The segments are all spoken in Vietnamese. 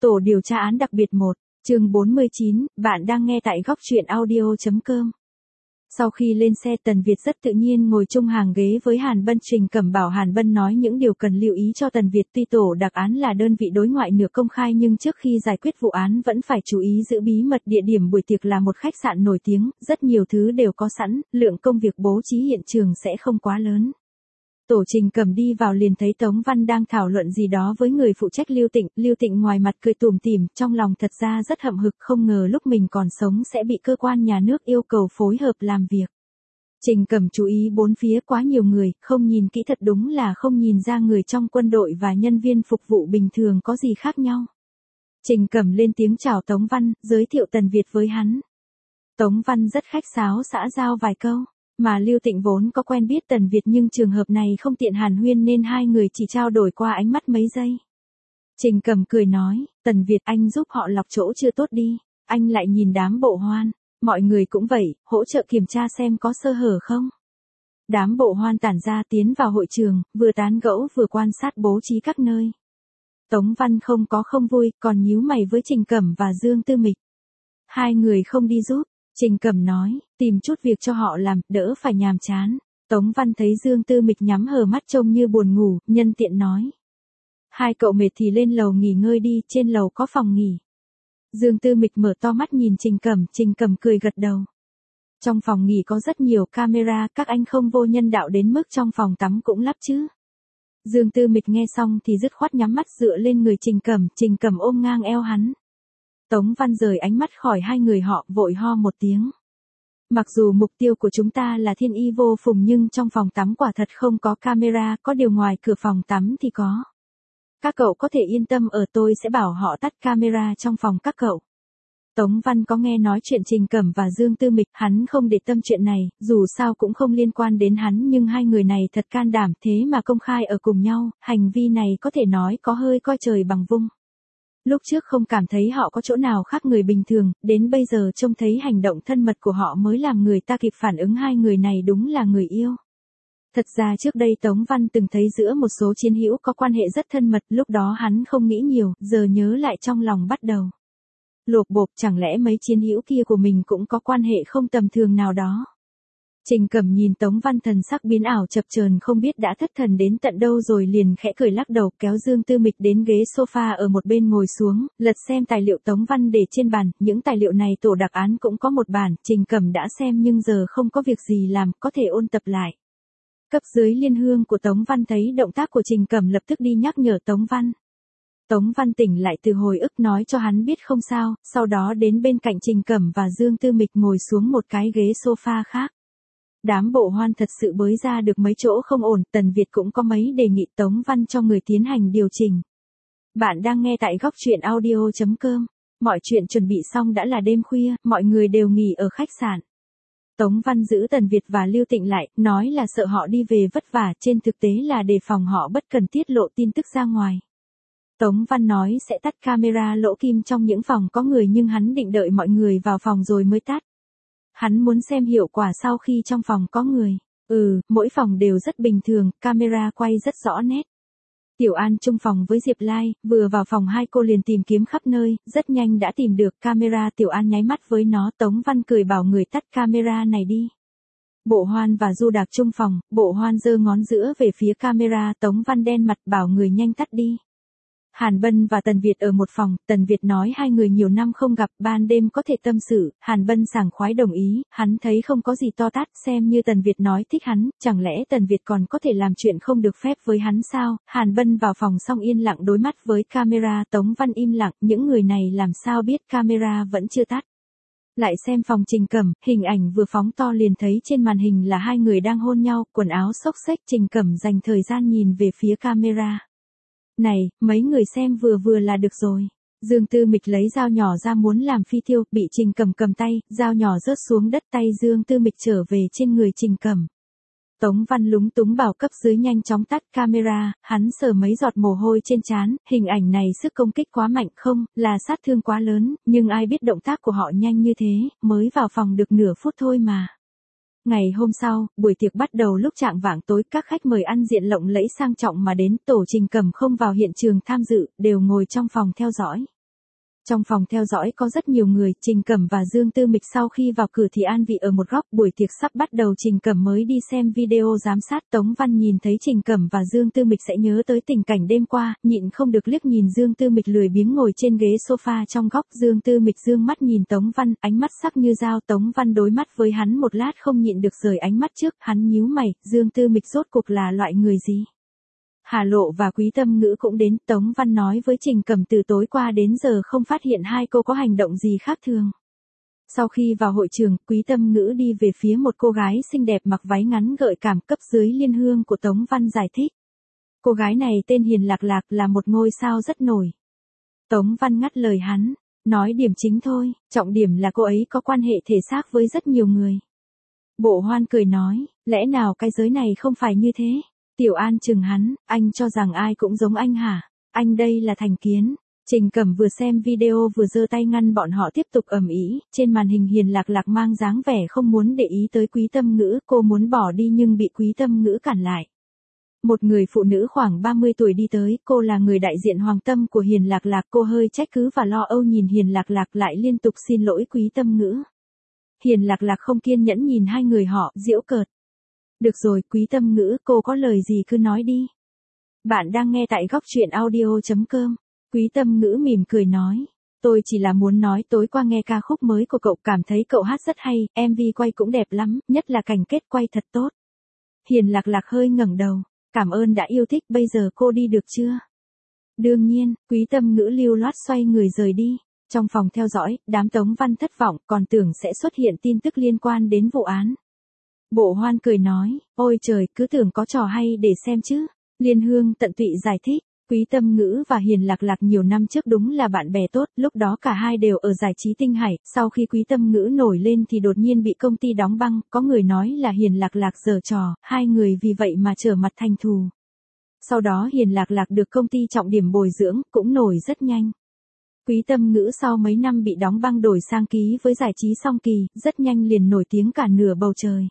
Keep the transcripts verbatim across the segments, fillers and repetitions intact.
Tổ điều tra án đặc biệt một, chương bốn mươi chín, bạn đang nghe tại góc truyện audio.com. Sau khi lên xe, Tần Việt rất tự nhiên ngồi chung hàng ghế với Hàn Bân. Trình Cẩm bảo Hàn Bân nói những điều cần lưu ý cho Tần Việt. Tuy tổ đặc án là đơn vị đối ngoại nửa công khai nhưng trước khi giải quyết vụ án vẫn phải chú ý giữ bí mật. Địa điểm buổi tiệc là một khách sạn nổi tiếng, rất nhiều thứ đều có sẵn, lượng công việc bố trí hiện trường sẽ không quá lớn. Tổ Trình Cẩm đi vào liền thấy Tống Văn đang thảo luận gì đó với người phụ trách Lưu Tịnh. Lưu Tịnh ngoài mặt cười tủm tỉm, trong lòng thật ra rất hậm hực, không ngờ lúc mình còn sống sẽ bị cơ quan nhà nước yêu cầu phối hợp làm việc. Trình Cẩm chú ý bốn phía, quá nhiều người, không nhìn kỹ thật đúng là không nhìn ra người trong quân đội và nhân viên phục vụ bình thường có gì khác nhau. Trình Cẩm lên tiếng chào Tống Văn, giới thiệu Tần Việt với hắn. Tống Văn rất khách sáo xã giao vài câu. Mà Lưu Tịnh vốn có quen biết Tần Việt nhưng trường hợp này không tiện hàn huyên nên hai người chỉ trao đổi qua ánh mắt mấy giây. Trình Cẩm cười nói, Tần Việt, anh giúp họ lọc chỗ chưa tốt đi. Anh lại nhìn đám bộ hoan, mọi người cũng vậy, hỗ trợ kiểm tra xem có sơ hở không. Đám bộ hoan tản ra tiến vào hội trường, vừa tán gẫu vừa quan sát bố trí các nơi. Tống Văn không có không vui, còn nhíu mày với Trình Cẩm và Dương Tư Mịch. Hai người không đi giúp. Trình Cẩm nói, tìm chút việc cho họ làm, đỡ phải nhàm chán. Tống Văn thấy Dương Tư Mịch nhắm hờ mắt trông như buồn ngủ, nhân tiện nói. Hai cậu mệt thì lên lầu nghỉ ngơi đi, trên lầu có phòng nghỉ. Dương Tư Mịch mở to mắt nhìn Trình Cẩm, Trình Cẩm cười gật đầu. Trong phòng nghỉ có rất nhiều camera, các anh không vô nhân đạo đến mức trong phòng tắm cũng lắp chứ. Dương Tư Mịch nghe xong thì dứt khoát nhắm mắt dựa lên người Trình Cẩm, Trình Cẩm ôm ngang eo hắn. Tống Văn rời ánh mắt khỏi hai người họ, vội ho một tiếng. Mặc dù mục tiêu của chúng ta là thiên y vô phùng nhưng trong phòng tắm quả thật không có camera, có điều ngoài cửa phòng tắm thì có. Các cậu có thể yên tâm, ở tôi sẽ bảo họ tắt camera trong phòng các cậu. Tống Văn có nghe nói chuyện Trình Cẩm và Dương Tư Mịch, hắn không để tâm chuyện này, dù sao cũng không liên quan đến hắn nhưng hai người này thật can đảm, thế mà công khai ở cùng nhau, hành vi này có thể nói có hơi coi trời bằng vung. Lúc trước không cảm thấy họ có chỗ nào khác người bình thường, đến bây giờ trông thấy hành động thân mật của họ mới làm người ta kịp phản ứng hai người này đúng là người yêu. Thật ra trước đây Tống Văn từng thấy giữa một số chiến hữu có quan hệ rất thân mật, lúc đó hắn không nghĩ nhiều, giờ nhớ lại trong lòng bắt đầu lộp bộp, chẳng lẽ mấy chiến hữu kia của mình cũng có quan hệ không tầm thường nào đó. Trình Cẩm nhìn Tống Văn thần sắc biến ảo chập chờn, không biết đã thất thần đến tận đâu rồi, liền khẽ cười lắc đầu, kéo Dương Tư Mịch đến ghế sofa ở một bên ngồi xuống, lật xem tài liệu Tống Văn để trên bàn. Những tài liệu này tổ đặc án cũng có một bản, Trình Cẩm đã xem nhưng giờ không có việc gì làm, có thể ôn tập lại. Cấp dưới liên hương của Tống Văn thấy động tác của Trình Cẩm lập tức đi nhắc nhở Tống Văn. Tống Văn tỉnh lại từ hồi ức, nói cho hắn biết không sao, sau đó đến bên cạnh Trình Cẩm và Dương Tư Mịch ngồi xuống một cái ghế sofa khác. Đám bộ hoan thật sự bới ra được mấy chỗ không ổn, Tần Việt cũng có mấy đề nghị Tống Văn cho người tiến hành điều chỉnh. Bạn đang nghe tại góc truyện audio.com. Mọi chuyện chuẩn bị xong đã là đêm khuya, mọi người đều nghỉ ở khách sạn. Tống Văn giữ Tần Việt và Lưu Tịnh lại, nói là sợ họ đi về vất vả, trên thực tế là đề phòng họ bất cần tiết lộ tin tức ra ngoài. Tống Văn nói sẽ tắt camera lỗ kim trong những phòng có người nhưng hắn định đợi mọi người vào phòng rồi mới tắt. Hắn muốn xem hiệu quả sau khi trong phòng có người. Ừ, mỗi phòng đều rất bình thường, camera quay rất rõ nét. Tiểu An chung phòng với Diệp Lai, vừa vào phòng hai cô liền tìm kiếm khắp nơi, rất nhanh đã tìm được camera. Tiểu An nháy mắt với nó, Tống Văn cười bảo người tắt camera này đi. Bộ Hoan và Du Đạc chung phòng, Bộ Hoan giơ ngón giữa về phía camera, Tống Văn đen mặt bảo người nhanh tắt đi. Hàn Bân và Tần Việt ở một phòng, Tần Việt nói hai người nhiều năm không gặp, ban đêm có thể tâm sự, Hàn Bân sảng khoái đồng ý, hắn thấy không có gì to tát, xem như Tần Việt nói thích hắn, chẳng lẽ Tần Việt còn có thể làm chuyện không được phép với hắn sao? Hàn Bân vào phòng xong yên lặng đối mắt với camera, Tống Văn im lặng, những người này làm sao biết camera vẫn chưa tắt. Lại xem phòng Trình Cẩm, hình ảnh vừa phóng to liền thấy trên màn hình là hai người đang hôn nhau, quần áo xốc xếch. Trình Cẩm dành thời gian nhìn về phía camera. Này, mấy người xem vừa vừa là được rồi. Dương Tư Mịch lấy dao nhỏ ra muốn làm phi tiêu, bị Trình Cẩm cầm tay, dao nhỏ rớt xuống đất, tay Dương Tư Mịch trở về trên người Trình Cẩm. Tống Văn lúng túng bảo cấp dưới nhanh chóng tắt camera, hắn sờ mấy giọt mồ hôi trên trán, hình ảnh này sức công kích quá mạnh không, là sát thương quá lớn, nhưng ai biết động tác của họ nhanh như thế, mới vào phòng được nửa phút thôi mà. Ngày hôm sau, buổi tiệc bắt đầu lúc chạng vạng tối, các khách mời ăn diện lộng lẫy sang trọng mà đến, tổ Trình Cẩm không vào hiện trường tham dự, đều ngồi trong phòng theo dõi. Trong phòng theo dõi có rất nhiều người, Trình Cẩm và Dương Tư Mịch sau khi vào cửa thì an vị ở một góc, buổi tiệc sắp bắt đầu Trình Cẩm mới đi xem video giám sát. Tống Văn nhìn thấy Trình Cẩm và Dương Tư Mịch sẽ nhớ tới tình cảnh đêm qua, nhịn không được liếc nhìn Dương Tư Mịch lười biếng ngồi trên ghế sofa trong góc. Dương Tư Mịch dương mắt nhìn Tống Văn, ánh mắt sắc như dao. Tống Văn đối mắt với hắn một lát không nhịn được rời ánh mắt trước, hắn nhíu mày, Dương Tư Mịch rốt cuộc là loại người gì? Hà Lộ và Quý Tâm Ngữ cũng đến, Tống Văn nói với Trình Cẩm từ tối qua đến giờ không phát hiện hai cô có hành động gì khác thường. Sau khi vào hội trường, Quý Tâm Ngữ đi về phía một cô gái xinh đẹp mặc váy ngắn gợi cảm cấp dưới Liên Hương của Tống Văn giải thích. Cô gái này tên Hiền Lạc Lạc là một ngôi sao rất nổi. Tống Văn ngắt lời hắn, nói điểm chính thôi, trọng điểm là cô ấy có quan hệ thể xác với rất nhiều người. Bộ Hoan cười nói, lẽ nào cái giới này không phải như thế? Tiểu An chừng hắn, anh cho rằng ai cũng giống anh hả? Anh đây là thành kiến. Trình Cẩm vừa xem video vừa giơ tay ngăn bọn họ tiếp tục ầm ĩ. Trên màn hình Hiền Lạc Lạc mang dáng vẻ không muốn để ý tới Quý Tâm Ngữ, cô muốn bỏ đi nhưng bị Quý Tâm Ngữ cản lại. Một người phụ nữ khoảng ba mươi tuổi đi tới, cô là người đại diện Hoàng Tâm của Hiền Lạc Lạc, cô hơi trách cứ và lo âu nhìn Hiền Lạc Lạc lại liên tục xin lỗi Quý Tâm Ngữ. Hiền Lạc Lạc không kiên nhẫn nhìn hai người họ, giễu cợt. Được rồi, Quý Tâm Ngữ, cô có lời gì cứ nói đi. Bạn đang nghe tại góc truyện audio chấm com. Quý Tâm Ngữ mỉm cười nói. Tôi chỉ là muốn nói tối qua nghe ca khúc mới của cậu cảm thấy cậu hát rất hay, em vê quay cũng đẹp lắm, nhất là cảnh kết quay thật tốt. Hiền Lạc Lạc hơi ngẩng đầu. Cảm ơn đã yêu thích, bây giờ cô đi được chưa? Đương nhiên, Quý Tâm Ngữ lưu loát xoay người rời đi. Trong phòng theo dõi, đám Tống Văn thất vọng, còn tưởng sẽ xuất hiện tin tức liên quan đến vụ án. Bộ Hoan cười nói, ôi trời, cứ tưởng có trò hay để xem chứ. Liên Hương tận tụy giải thích, Quý Tâm Ngữ và Hiền Lạc Lạc nhiều năm trước đúng là bạn bè tốt, lúc đó cả hai đều ở giải trí Tinh Hải, sau khi Quý Tâm Ngữ nổi lên thì đột nhiên bị công ty đóng băng, có người nói là Hiền Lạc Lạc giở trò, hai người vì vậy mà trở mặt thành thù. Sau đó Hiền Lạc Lạc được công ty trọng điểm bồi dưỡng, cũng nổi rất nhanh. Quý Tâm Ngữ sau mấy năm bị đóng băng đổi sang ký với giải trí Song Kỳ, rất nhanh liền nổi tiếng cả nửa bầu trời.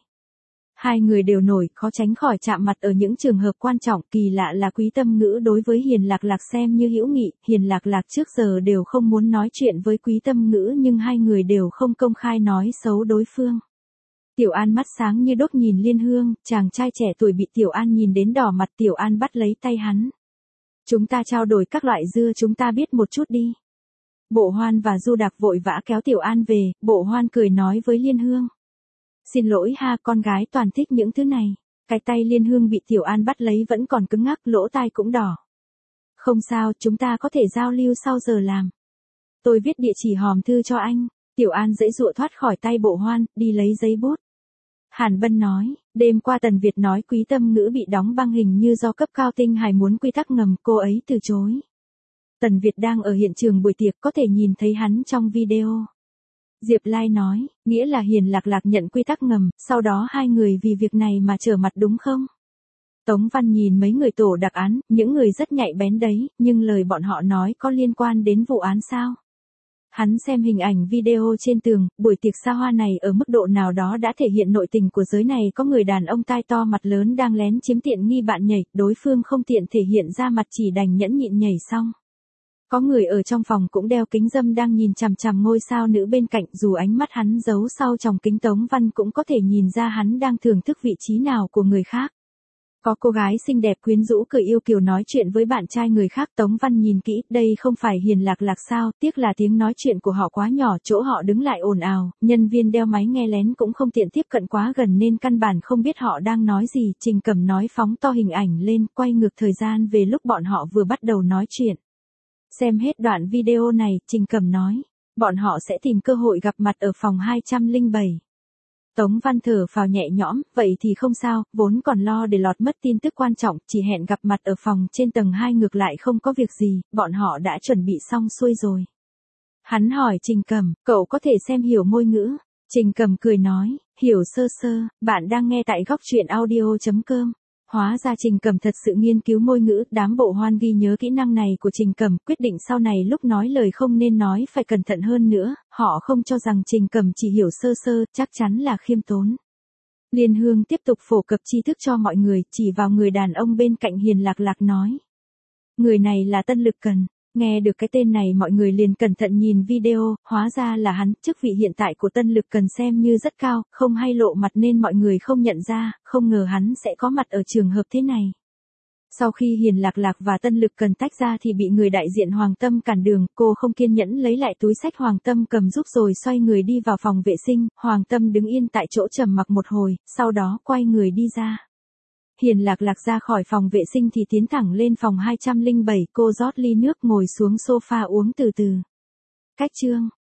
Hai người đều nổi, khó tránh khỏi chạm mặt ở những trường hợp quan trọng. Kỳ lạ là Quý Tâm Ngữ đối với Hiền Lạc Lạc xem như hữu nghị, Hiền Lạc Lạc trước giờ đều không muốn nói chuyện với Quý Tâm Ngữ nhưng hai người đều không công khai nói xấu đối phương. Tiểu An mắt sáng như đốt nhìn Liên Hương, chàng trai trẻ tuổi bị Tiểu An nhìn đến đỏ mặt. Tiểu An bắt lấy tay hắn. Chúng ta trao đổi các loại dưa chúng ta biết một chút đi. Bộ Hoan và Du Đạc vội vã kéo Tiểu An về, Bộ Hoan cười nói với Liên Hương. Xin lỗi ha, con gái toàn thích những thứ này. Cái tay Liên Hương bị Tiểu An bắt lấy vẫn còn cứng ngắc, lỗ tai cũng đỏ. Không sao, chúng ta có thể giao lưu sau giờ làm. Tôi viết địa chỉ hòm thư cho anh. Tiểu An giãy giụa thoát khỏi tay Bộ Hoan, đi lấy giấy bút. Hàn Bân nói, đêm qua Tần Việt nói Quý Tâm Ngữ bị đóng băng hình như do cấp cao Tinh Hải muốn quy tắc ngầm, cô ấy từ chối. Tần Việt đang ở hiện trường buổi tiệc, có thể nhìn thấy hắn trong video. Diệp Lai nói, nghĩa là Hiền Lạc Lạc nhận quy tắc ngầm, sau đó hai người vì việc này mà trở mặt đúng không? Tống Văn nhìn mấy người tổ đặc án, những người rất nhạy bén đấy, nhưng lời bọn họ nói có liên quan đến vụ án sao? Hắn xem hình ảnh video trên tường, buổi tiệc xa hoa này ở mức độ nào đó đã thể hiện nội tình của giới này, có người đàn ông tai to mặt lớn đang lén chiếm tiện nghi bạn nhảy, đối phương không tiện thể hiện ra mặt chỉ đành nhẫn nhịn nhảy xong. Có người ở trong phòng cũng đeo kính râm đang nhìn chằm chằm ngôi sao nữ bên cạnh, dù ánh mắt hắn giấu sau tròng kính Tống Văn cũng có thể nhìn ra hắn đang thưởng thức vị trí nào của người khác. Có cô gái xinh đẹp quyến rũ cười yêu kiều nói chuyện với bạn trai người khác, Tống Văn nhìn kỹ, đây không phải Hiền Lạc Lạc sao, tiếc là tiếng nói chuyện của họ quá nhỏ, chỗ họ đứng lại ồn ào, nhân viên đeo máy nghe lén cũng không tiện tiếp cận quá gần nên căn bản không biết họ đang nói gì. Trình Cẩm nói phóng to hình ảnh lên, quay ngược thời gian về lúc bọn họ vừa bắt đầu nói chuyện. Xem hết đoạn video này, Trình Cẩm nói, bọn họ sẽ tìm cơ hội gặp mặt ở phòng hai trăm lẻ bảy. Tống Văn thở phào nhẹ nhõm, vậy thì không sao, vốn còn lo để lọt mất tin tức quan trọng, chỉ hẹn gặp mặt ở phòng trên tầng hai ngược lại không có việc gì, bọn họ đã chuẩn bị xong xuôi rồi. Hắn hỏi Trình Cẩm, cậu có thể xem hiểu ngôn ngữ? Trình Cẩm cười nói, hiểu sơ sơ, bạn đang nghe tại góc truyện audio chấm com. Hóa ra Trình Cẩm thật sự nghiên cứu ngôn ngữ, đám Bộ Hoan ghi nhớ kỹ năng này của Trình Cẩm, quyết định sau này lúc nói lời không nên nói phải cẩn thận hơn nữa, họ không cho rằng Trình Cẩm chỉ hiểu sơ sơ, chắc chắn là khiêm tốn. Liên Hương tiếp tục phổ cập tri thức cho mọi người, chỉ vào người đàn ông bên cạnh Hiền Lạc Lạc nói. Người này là Tân Lực Cần. Nghe được cái tên này mọi người liền cẩn thận nhìn video, hóa ra là hắn, chức vị hiện tại của Tân Lực Cần xem như rất cao, không hay lộ mặt nên mọi người không nhận ra, không ngờ hắn sẽ có mặt ở trường hợp thế này. Sau khi Hiền Lạc Lạc và Tân Lực Cần tách ra thì bị người đại diện Hoàng Tâm cản đường, cô không kiên nhẫn lấy lại túi xách Hoàng Tâm cầm giúp rồi xoay người đi vào phòng vệ sinh, Hoàng Tâm đứng yên tại chỗ trầm mặc một hồi, sau đó quay người đi ra. Hiền Lạc Lạc ra khỏi phòng vệ sinh thì tiến thẳng lên phòng hai trăm lẻ bảy, cô rót ly nước ngồi xuống sofa uống từ từ. Cách chương